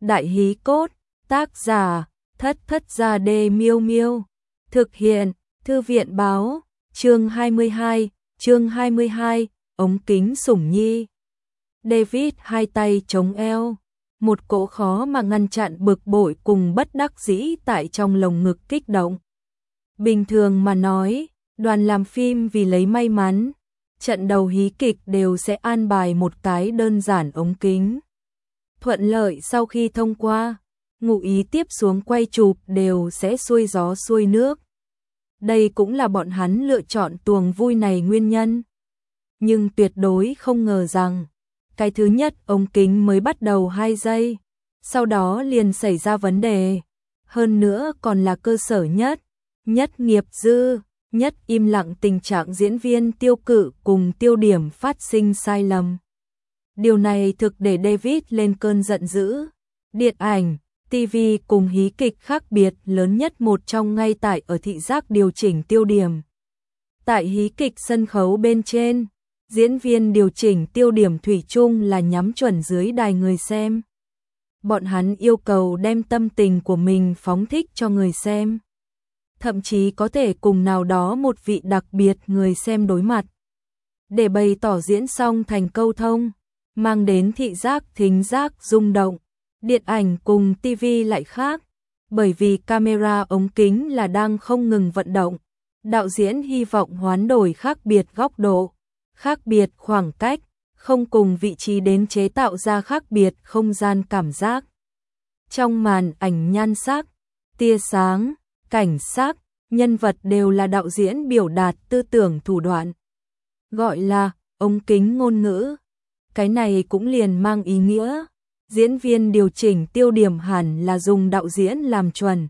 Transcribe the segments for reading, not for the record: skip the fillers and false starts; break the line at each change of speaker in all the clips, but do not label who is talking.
Đại hí cốt, tác giả, Thất Thất Gia Đê Miêu Miêu. Thực hiện, Thư viện báo, chương 22, ống kính sủng nhi. David hai tay chống eo, một cỗ khó mà ngăn chặn bực bội cùng bất đắc dĩ tại trong lồng ngực kích động. Bình thường mà nói, đoàn làm phim vì lấy may mắn, trận đầu hí kịch đều sẽ an bài một cái đơn giản ống kính. Thuận lợi sau khi thông qua, ngụ ý tiếp xuống quay chụp đều sẽ xuôi gió xuôi nước. Đây cũng là bọn hắn lựa chọn tuồng vui này nguyên nhân. Nhưng tuyệt đối không ngờ rằng, cái thứ nhất ống kính mới bắt đầu 2 giây, sau đó liền xảy ra vấn đề. Hơn nữa còn là cơ sở nhất nghiệp dư, nhất im lặng tình trạng diễn viên tiêu cự cùng tiêu điểm phát sinh sai lầm. Điều này thực để David lên cơn giận dữ. Điện ảnh, TV cùng hí kịch khác biệt lớn nhất một trong ngay tại ở thị giác điều chỉnh tiêu điểm. Tại hí kịch sân khấu bên trên, diễn viên điều chỉnh tiêu điểm thủy chung là nhắm chuẩn dưới đài người xem. Bọn hắn yêu cầu đem tâm tình của mình phóng thích cho người xem. Thậm chí có thể cùng nào đó một vị đặc biệt người xem đối mặt. Để bày tỏ diễn xong thành câu thông, mang đến thị giác thính giác rung động. Điện ảnh cùng TV lại khác, bởi vì camera ống kính là đang không ngừng vận động. Đạo diễn hy vọng hoán đổi khác biệt góc độ, khác biệt khoảng cách, không cùng vị trí đến chế tạo ra khác biệt không gian cảm giác. Trong màn ảnh nhan sắc, tia sáng, cảnh sắc, nhân vật đều là đạo diễn biểu đạt tư tưởng thủ đoạn. Gọi là ống kính ngôn ngữ. Cái này cũng liền mang ý nghĩa diễn viên điều chỉnh tiêu điểm hẳn là dùng đạo diễn làm chuẩn.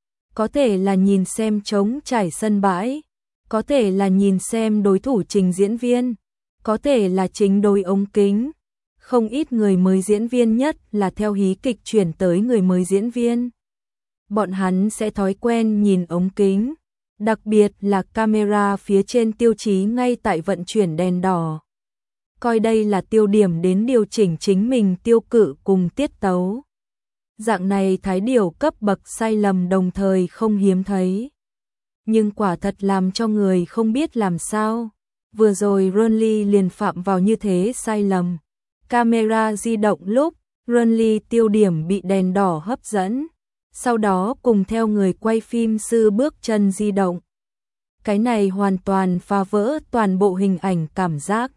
Có thể là nhìn xem trống trải sân bãi, có thể là nhìn xem đối thủ trình diễn viên, có thể là chính đối ống kính. Không ít người mới diễn viên nhất là theo hí kịch chuyển tới người mới diễn viên. Bọn hắn sẽ thói quen nhìn ống kính, đặc biệt là camera phía trên tiêu chí ngay tại vận chuyển đèn đỏ. Coi đây là tiêu điểm đến điều chỉnh chính mình tiêu cự cùng tiết tấu. Dạng này thái điều cấp bậc sai lầm đồng thời không hiếm thấy. Nhưng quả thật làm cho người không biết làm sao. Vừa rồi Ronly liền phạm vào như thế sai lầm. Camera di động lúc, Ronly tiêu điểm bị đèn đỏ hấp dẫn. Sau đó cùng theo người quay phim sư bước chân di động. Cái này hoàn toàn phá vỡ toàn bộ hình ảnh cảm giác.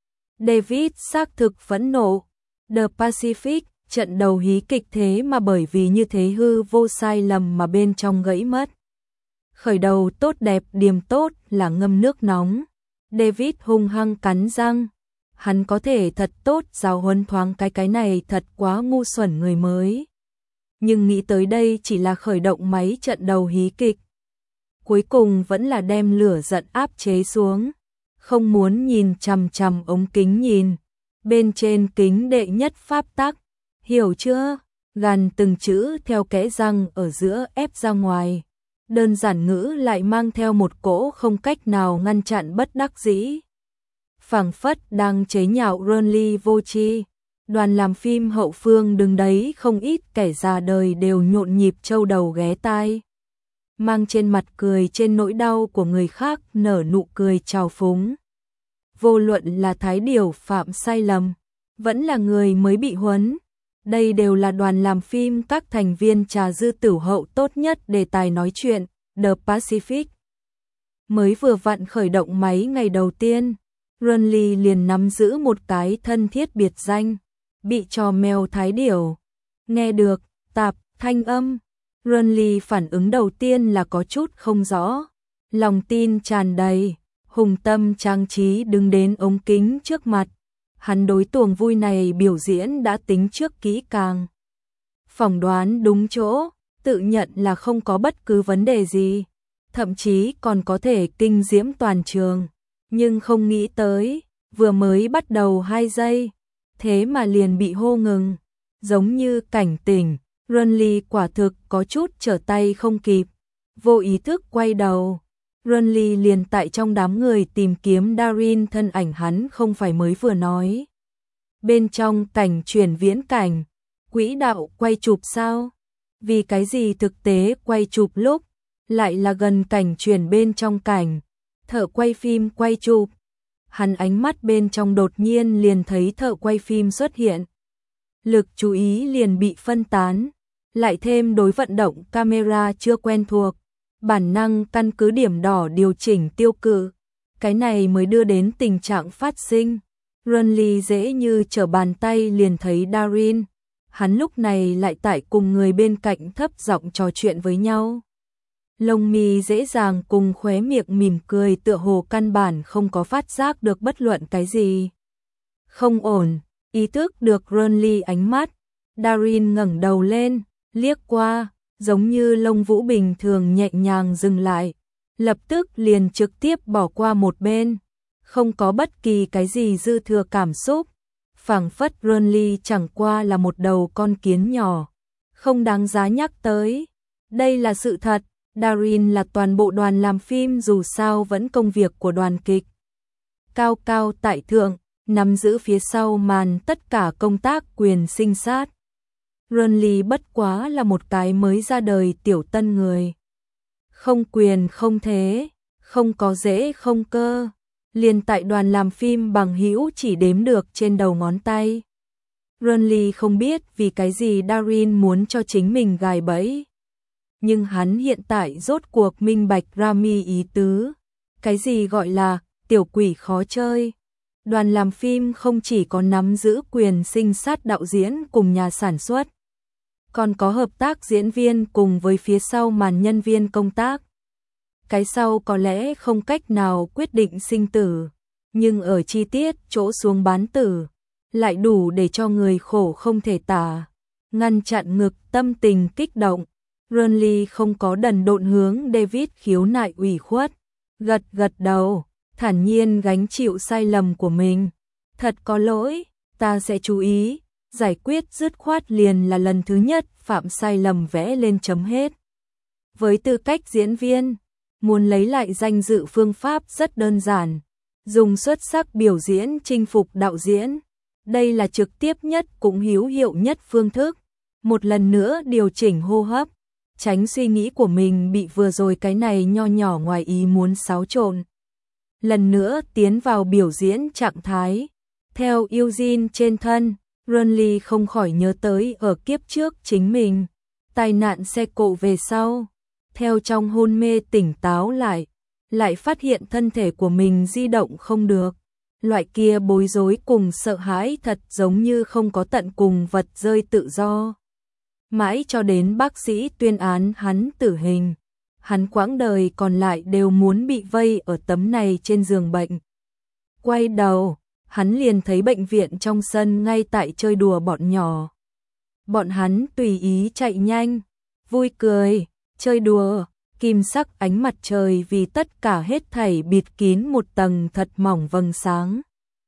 David xác thực phẫn nộ. The Pacific, trận đầu hí kịch thế mà bởi vì như thế hư vô sai lầm mà bên trong gãy mất. Khởi đầu tốt đẹp điểm tốt là ngâm nước nóng. David hung hăng cắn răng. Hắn có thể thật tốt giáo huấn thoáng cái này thật quá ngu xuẩn người mới. Nhưng nghĩ tới đây chỉ là khởi động máy trận đầu hí kịch. Cuối cùng vẫn là đem lửa giận áp chế xuống. Không muốn nhìn chằm chằm ống kính nhìn. Bên trên kính đệ nhất pháp tắc. Hiểu chưa? Gằn từng chữ theo kẽ răng ở giữa ép ra ngoài. Đơn giản ngữ lại mang theo một cỗ không cách nào ngăn chặn bất đắc dĩ. Phảng phất đang chế nhạo Ronly vô tri. Đoàn làm phim hậu phương đứng đấy không ít kẻ già đời đều nhộn nhịp châu đầu ghé tai. Mang trên mặt cười trên nỗi đau của người khác nở nụ cười trào phúng. Vô luận là thái điều phạm sai lầm, vẫn là người mới bị huấn. Đây đều là đoàn làm phim các thành viên trà dư tửu hậu tốt nhất đề tài nói chuyện. The Pacific mới vừa vặn khởi động máy ngày đầu tiên, Ronly liền nắm giữ một cái thân thiết biệt danh, bị trò mèo thái điểu. Nghe được tạp thanh âm, Ronly phản ứng đầu tiên là có chút không rõ, lòng tin tràn đầy, hùng tâm trang trí đứng đến ống kính trước mặt. Hắn đối tuồng vui này biểu diễn đã tính trước kỹ càng. Phỏng đoán đúng chỗ, tự nhận là không có bất cứ vấn đề gì, thậm chí còn có thể kinh diễm toàn trường. Nhưng không nghĩ tới, vừa mới bắt đầu 2 giây, thế mà liền bị hô ngừng. Giống như cảnh tỉnh, Ronly quả thực có chút trở tay không kịp. Vô ý thức quay đầu, Ronly liền tại trong đám người tìm kiếm Darin, thân ảnh hắn không phải mới vừa nói. Bên trong cảnh chuyển viễn cảnh, Quỹ đạo quay chụp sao? Vì cái gì thực tế quay chụp lúc lại là gần cảnh chuyển bên trong cảnh, thợ quay phim quay chụp. Hắn ánh mắt bên trong đột nhiên liền thấy thợ quay phim xuất hiện. Lực chú ý liền bị phân tán, lại thêm đối vận động camera chưa quen thuộc, bản năng căn cứ điểm đỏ điều chỉnh tiêu cự. Cái này mới đưa đến tình trạng phát sinh. Renly dễ như trở bàn tay liền thấy Darin. Hắn lúc này lại tại cùng người bên cạnh thấp giọng trò chuyện với nhau. Lông mi dễ dàng cùng khóe miệng mỉm cười tựa hồ căn bản không có phát giác được bất luận cái gì. Không ổn, ý thức được Renly ánh mắt. Darin ngẩng đầu lên, liếc qua, giống như lông vũ bình thường nhẹ nhàng dừng lại. Lập tức liền trực tiếp bỏ qua một bên. Không có bất kỳ cái gì dư thừa cảm xúc. Phảng phất Renly chẳng qua là một đầu con kiến nhỏ, không đáng giá nhắc tới. Đây là sự thật, Darin là toàn bộ đoàn làm phim dù sao vẫn công việc của đoàn kịch. Cao cao tại thượng, nắm giữ phía sau màn tất cả công tác quyền sinh sát. Renly bất quá là một cái mới ra đời tiểu tân người. Không quyền không thế, không có dễ không cơ. Liền tại đoàn làm phim bằng hữu chỉ đếm được trên đầu ngón tay. Renly không biết vì cái gì Darin muốn cho chính mình gài bẫy. Nhưng hắn hiện tại rốt cuộc minh bạch Rami ý tứ. Cái gì gọi là tiểu quỷ khó chơi. Đoàn làm phim không chỉ có nắm giữ quyền sinh sát đạo diễn cùng nhà sản xuất, còn có hợp tác diễn viên cùng với phía sau màn nhân viên công tác. Cái sau có lẽ không cách nào quyết định sinh tử, nhưng ở chi tiết chỗ xuống bán tử, lại đủ để cho người khổ không thể tả. Ngăn chặn ngực tâm tình kích động, Renly không có đần độn hướng David khiếu nại ủy khuất, gật gật đầu, thản nhiên gánh chịu sai lầm của mình. Thật có lỗi, ta sẽ chú ý, giải quyết dứt khoát liền là lần thứ nhất phạm sai lầm vẽ lên chấm hết. Với tư cách diễn viên, muốn lấy lại danh dự phương pháp rất đơn giản, dùng xuất sắc biểu diễn chinh phục đạo diễn. Đây là trực tiếp nhất cũng hữu hiệu nhất phương thức. Một lần nữa điều chỉnh hô hấp, tránh suy nghĩ của mình bị vừa rồi cái này nho nhỏ ngoài ý muốn xáo trộn. Lần nữa tiến vào biểu diễn trạng thái. Theo Eugene trên thân, Renly không khỏi nhớ tới ở kiếp trước chính mình, tai nạn xe cộ về sau. Theo trong hôn mê tỉnh táo lại phát hiện thân thể của mình di động không được. Loại kia bối rối cùng sợ hãi thật giống như không có tận cùng vật rơi tự do. Mãi cho đến bác sĩ tuyên án hắn tử hình, hắn quãng đời còn lại đều muốn bị vây ở tấm này trên giường bệnh. Quay đầu, hắn liền thấy bệnh viện trong sân ngay tại chơi đùa bọn nhỏ. Bọn hắn tùy ý chạy nhanh, vui cười, chơi đùa, kim sắc ánh mặt trời vì tất cả hết thảy bịt kín một tầng thật mỏng vầng sáng.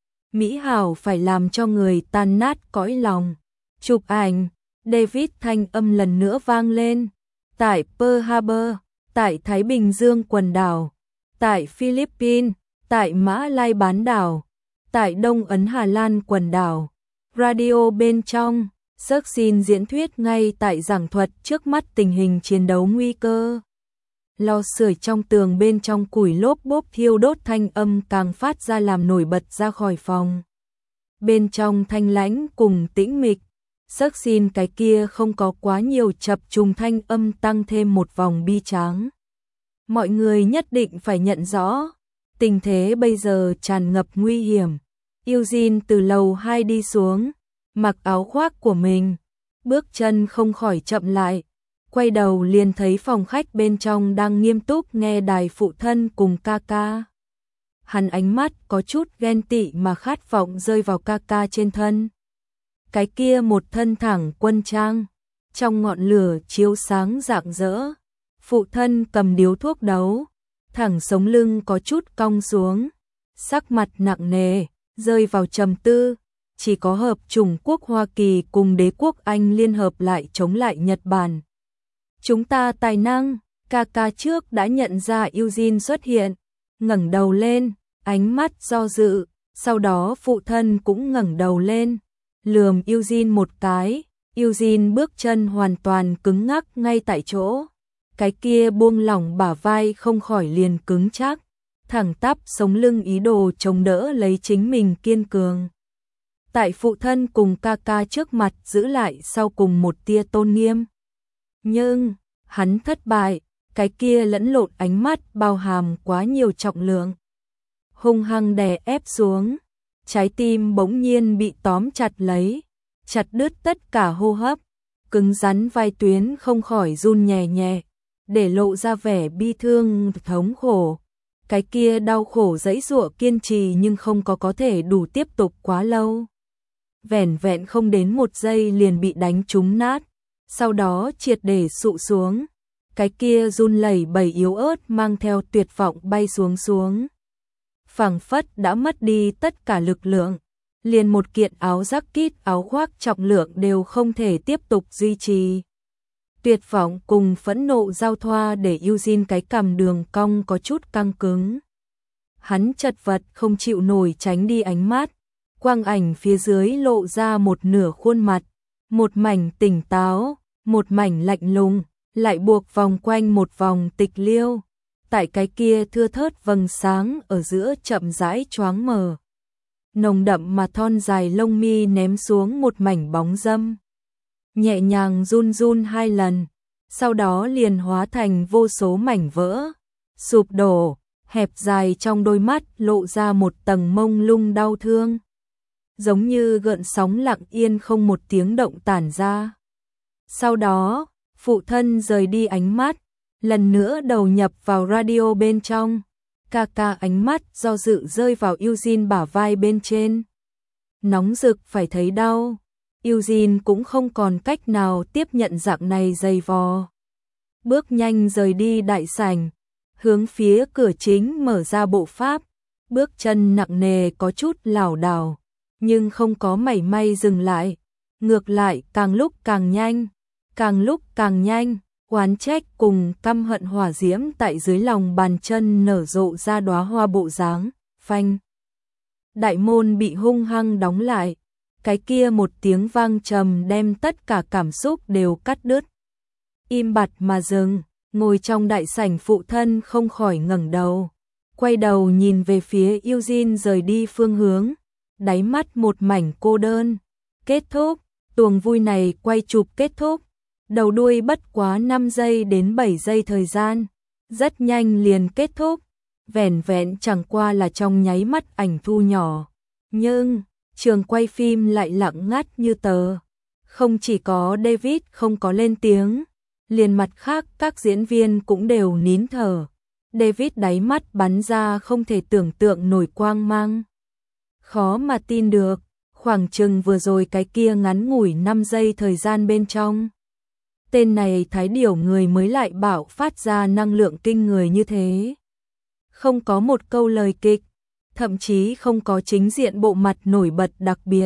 Mỹ hảo phải làm cho người tan nát cõi lòng. Chụp ảnh, David thanh âm lần nữa vang lên. Tại Pearl Harbor, tại Thái Bình Dương quần đảo, tại Philippines, tại Mã Lai bán đảo, tại Đông Ấn Hà Lan quần đảo. Radio bên trong, Searchin diễn thuyết ngay tại giảng thuật trước mắt tình hình chiến đấu nguy cơ. Lò sưởi trong tường bên trong củi lốp bốp thiêu đốt thanh âm càng phát ra làm nổi bật ra khỏi phòng. Bên trong thanh lãnh cùng tĩnh mịch, Searchin cái kia không có quá nhiều chập trùng thanh âm tăng thêm một vòng bi tráng. Mọi người nhất định phải nhận rõ, tình thế bây giờ tràn ngập nguy hiểm. Eugene từ lầu 2 đi xuống, mặc áo khoác của mình, bước chân không khỏi chậm lại, quay đầu liền thấy phòng khách bên trong đang nghiêm túc nghe đài phụ thân cùng ca ca. Hắn ánh mắt có chút ghen tị mà khát vọng rơi vào ca ca trên thân. Cái kia một thân thẳng quân trang, trong ngọn lửa chiếu sáng rạng rỡ. Phụ thân cầm điếu thuốc đấu, thẳng sống lưng có chút cong xuống, sắc mặt nặng nề, rơi vào trầm tư. Chỉ có hợp chủng quốc Hoa Kỳ cùng đế quốc Anh liên hợp lại chống lại Nhật Bản. Chúng ta tài năng, ca ca trước đã nhận ra Eugene xuất hiện, ngẩng đầu lên, ánh mắt do dự, sau đó phụ thân cũng ngẩng đầu lên, lườm Eugene một cái, Eugene bước chân hoàn toàn cứng ngắc ngay tại chỗ. Cái kia buông lỏng bả vai không khỏi liền cứng chắc, thẳng tắp sống lưng ý đồ chống đỡ lấy chính mình kiên cường. Tại phụ thân cùng ca ca trước mặt giữ lại sau cùng một tia tôn nghiêm. Nhưng, hắn thất bại, cái kia lẫn lộn ánh mắt bao hàm quá nhiều trọng lượng. Hung hăng đè ép xuống, trái tim bỗng nhiên bị tóm chặt lấy, chặt đứt tất cả hô hấp, cứng rắn vai tuyến không khỏi run nhẹ nhẹ, để lộ ra vẻ bi thương thống khổ. Cái kia đau khổ giãy giụa kiên trì nhưng không có thể đủ tiếp tục quá lâu. Vẻn vẹn không đến 1 giây liền bị đánh trúng nát, sau đó triệt để sụ xuống. Cái kia run lẩy bẩy yếu ớt mang theo tuyệt vọng bay xuống. Phảng phất đã mất đi tất cả lực lượng, liền một kiện áo jacket áo khoác trọng lượng đều không thể tiếp tục duy trì. Tuyệt vọng cùng phẫn nộ giao thoa để Eugene cái cằm đường cong có chút căng cứng. Hắn chật vật không chịu nổi tránh đi ánh mắt, quang ảnh phía dưới lộ ra một nửa khuôn mặt, một mảnh tỉnh táo, một mảnh lạnh lùng, lại buộc vòng quanh một vòng tịch liêu. Tại cái kia thưa thớt vầng sáng ở giữa chậm rãi choáng mờ. Nồng đậm mà thon dài lông mi ném xuống một mảnh bóng dâm. Nhẹ nhàng run run 2 lần, sau đó liền hóa thành vô số mảnh vỡ, sụp đổ, hẹp dài trong đôi mắt lộ ra một tầng mông lung đau thương. Giống như gợn sóng lặng yên không một tiếng động tản ra. Sau đó, phụ thân rời đi ánh mắt, lần nữa đầu nhập vào radio bên trong. Ca ca ánh mắt do dự rơi vào Eugene bả vai bên trên. Nóng rực phải thấy đau. Eugene cũng không còn cách nào tiếp nhận dạng này dày vò. Bước nhanh rời đi đại sảnh, hướng phía cửa chính mở ra bộ pháp. Bước chân nặng nề có chút lảo đảo, nhưng không có mảy may dừng lại. Ngược lại càng lúc càng nhanh, càng lúc càng nhanh. Oán trách cùng căm hận hỏa diễm tại dưới lòng bàn chân nở rộ ra đóa hoa bộ dáng, phanh. Đại môn bị hung hăng đóng lại, cái kia một tiếng vang trầm đem tất cả cảm xúc đều cắt đứt. Im bặt mà dừng, ngồi trong đại sảnh phụ thân không khỏi ngẩng đầu, quay đầu nhìn về phía Eugene rời đi phương hướng, đáy mắt một mảnh cô đơn. Kết thúc, tuồng vui này quay chụp kết thúc. Đầu đuôi bất quá 5 giây đến 7 giây thời gian, rất nhanh liền kết thúc, vẻn vẹn chẳng qua là trong nháy mắt ảnh thu nhỏ. Nhưng, trường quay phim lại lặng ngắt như tờ. Không chỉ có David không có lên tiếng, liền mặt khác các diễn viên cũng đều nín thở. David đáy mắt bắn ra không thể tưởng tượng nổi quang mang. Khó mà tin được, khoảng chừng vừa rồi cái kia ngắn ngủi 5 giây thời gian bên trong. Tên này thái điểu người mới lại bảo phát ra năng lượng kinh người như thế. Không có một câu lời kịch, thậm chí không có chính diện bộ mặt nổi bật đặc biệt.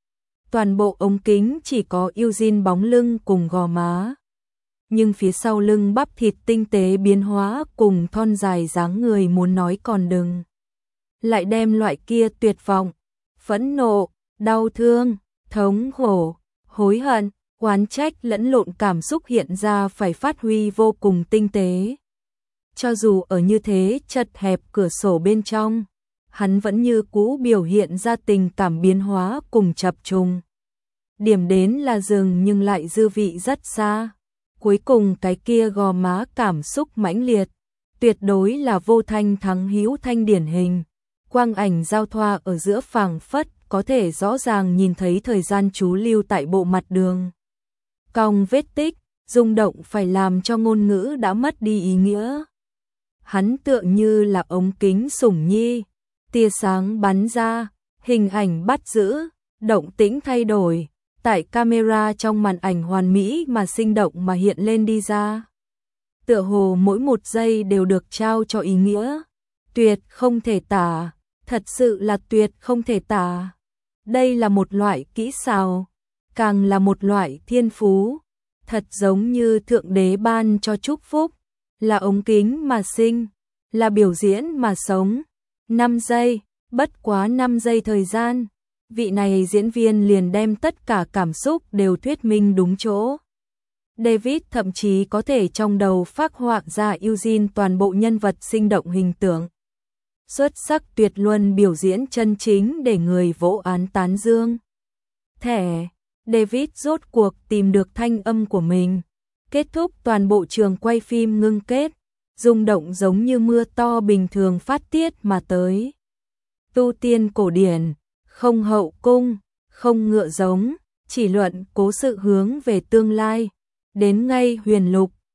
Toàn bộ ống kính chỉ có Eugene bóng lưng cùng gò má. Nhưng phía sau lưng bắp thịt tinh tế biến hóa cùng thon dài dáng người muốn nói còn đừng. Lại đem loại kia tuyệt vọng, phẫn nộ, đau thương, thống khổ, hối hận, oán trách lẫn lộn cảm xúc hiện ra phải phát huy vô cùng tinh tế. Cho dù ở như thế chật hẹp cửa sổ bên trong, hắn vẫn như cũ biểu hiện ra tình cảm biến hóa cùng chập trùng. Điểm đến là dừng nhưng lại dư vị rất xa. Cuối cùng cái kia gò má cảm xúc mãnh liệt, tuyệt đối là vô thanh thắng hữu thanh điển hình. Quang ảnh giao thoa ở giữa phảng phất có thể rõ ràng nhìn thấy thời gian chú lưu tại bộ mặt đường. Cong vết tích, rung động phải làm cho ngôn ngữ đã mất đi ý nghĩa. Hắn tựa như là ống kính sủng nhi, tia sáng bắn ra, hình ảnh bắt giữ, động tĩnh thay đổi, tại camera trong màn ảnh hoàn mỹ mà sinh động mà hiện lên đi ra. Tựa hồ mỗi một giây đều được trao cho ý nghĩa, tuyệt không thể tả, thật sự là tuyệt không thể tả. Đây là một loại kỹ xảo, càng là một loại thiên phú, thật giống như thượng đế ban cho chúc phúc, là ống kính mà sinh, là biểu diễn mà sống. 5 giây, bất quá 5 giây thời gian, Vị này diễn viên liền đem tất cả cảm xúc đều thuyết minh đúng chỗ. David thậm chí có thể trong đầu phác họa ra Eugene toàn bộ nhân vật sinh động hình tượng. Xuất sắc tuyệt luân biểu diễn chân chính để người vỗ án tán dương. Thẻ, David rốt cuộc tìm được thanh âm của mình. Kết thúc toàn bộ trường quay phim ngưng kết, rung động giống như mưa to bình thường phát tiết mà tới. Tu tiên cổ điển, không hậu cung, không ngựa giống, chỉ luận cố sự hướng về tương lai. Đến ngay huyền lục,